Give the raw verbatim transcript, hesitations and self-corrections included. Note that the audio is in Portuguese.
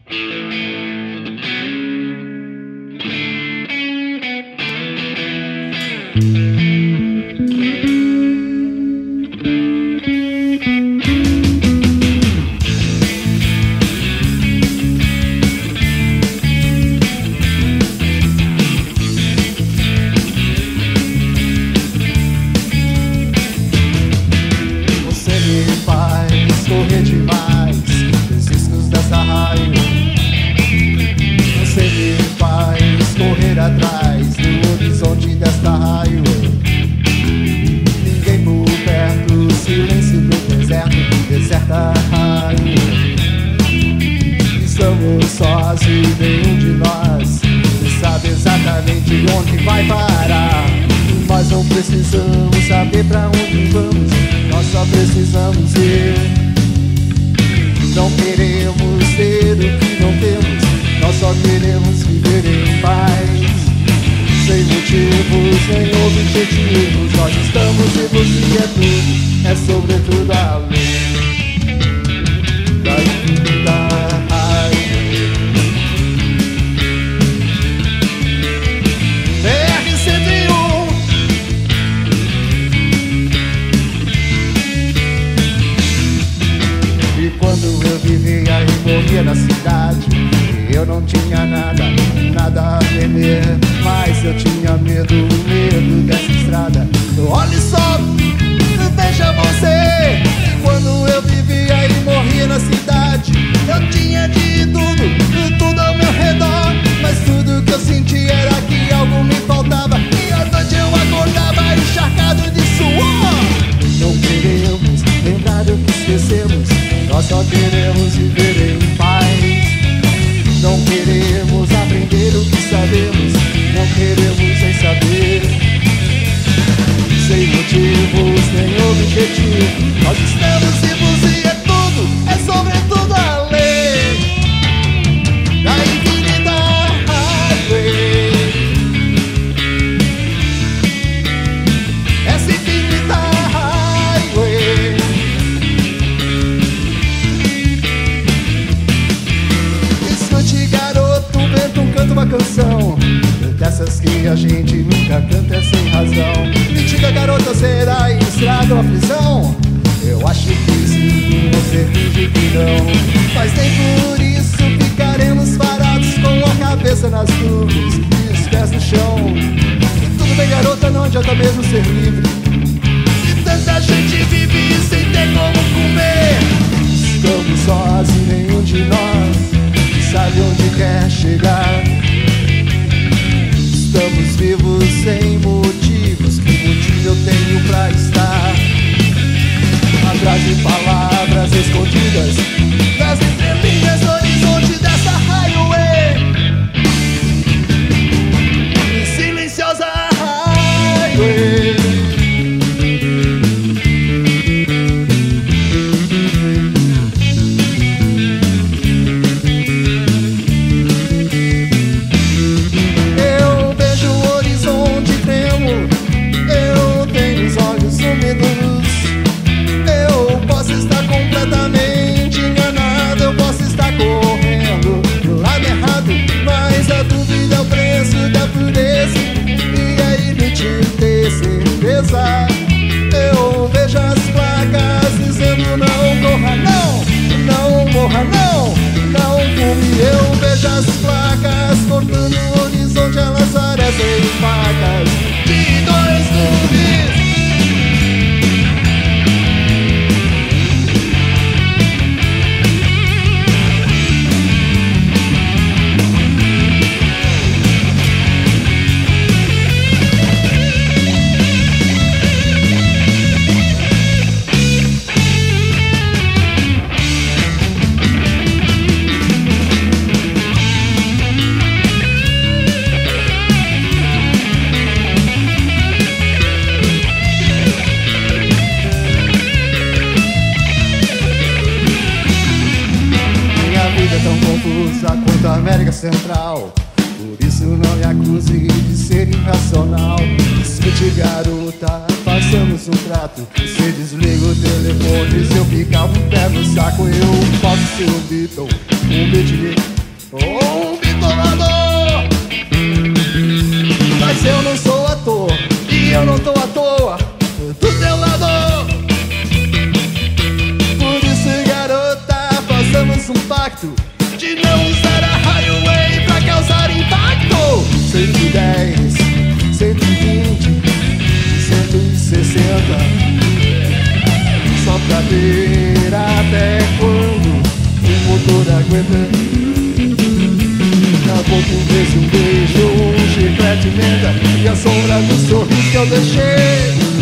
Correr demais os riscos dessa raiva. Você me faz correr atrás do horizonte desta raiva. Ninguém por perto, silêncio do deserto, deserta raiva. Estamos sós e nenhum de nós sabe exatamente onde vai parar. Nós não precisamos saber pra onde vamos, nós só precisamos ir. Não queremos ter o que não temos, nós só queremos viver em paz. Sem motivos, nem objetivos, nós estamos vivos e é tudo, é sobretudo a lei da infinita raiva. R cento e um. E quando eu vivia e morria na cidade, eu não tinha nada, nada a temer, mas eu tinha medo, medo dessa estrada. Olhe só, veja você. Quando eu vivia e morria na cidade, eu tinha de tudo, tudo ao meu redor, mas tudo que eu sentia era que algo me faltava. E à noite eu acordava encharcado de suor. Não queremos lembrar do que esquecemos, nós só queremos viver em paz. Não queremos aprender o que sabemos, não queremos nem saber. Sem motivos nem objetivo, nós estamos vivos e é tudo, é sobretudo a lei da infinita highway. Essa infinita highway. Escute, garoto, vento, canta uma canção dessas que a gente nunca canta, é sem razão. Me diga, garota, será estrada ou aflição? Eu acho que sim, você finge que não, mas nem por isso ficaremos parados com a cabeça nas nuvens e os pés no chão. E tudo bem, garota, não adianta mesmo ser livre, se tanta gente vive sem ter como comer. Estamos sós e nenhum de nós sabe onde quer chegar. Estamos vivos sem motivos, que motivo eu tenho pra estar atrás de palavras escondidas nas entrelinhas do horizonte dessa highway, silenciosa highway. Eu vejo as placas dizendo não corra, não, não morra, não, não fume. Eu vejo as placas cortando o horizonte, elas parecem facas de dois gumes. Quanto a América Central, por isso não me acuse de ser irracional. Escute, garota, façamos um trato. Você desliga o telefone, se eu ficar um pé no saco, eu posso ser o Beatle, um beat ou um bitolador. Mas eu não sou ator, e eu não tô à toa do teu lado. Por isso, garota, façamos um pacto de não usar a highway pra causar impacto. Cento e dez, cento e vinte, cento e sessenta, só pra ver até quando o motor aguenta. Acabou por vez um beijo, um chiclete menta e a sombra do sorriso que eu deixei.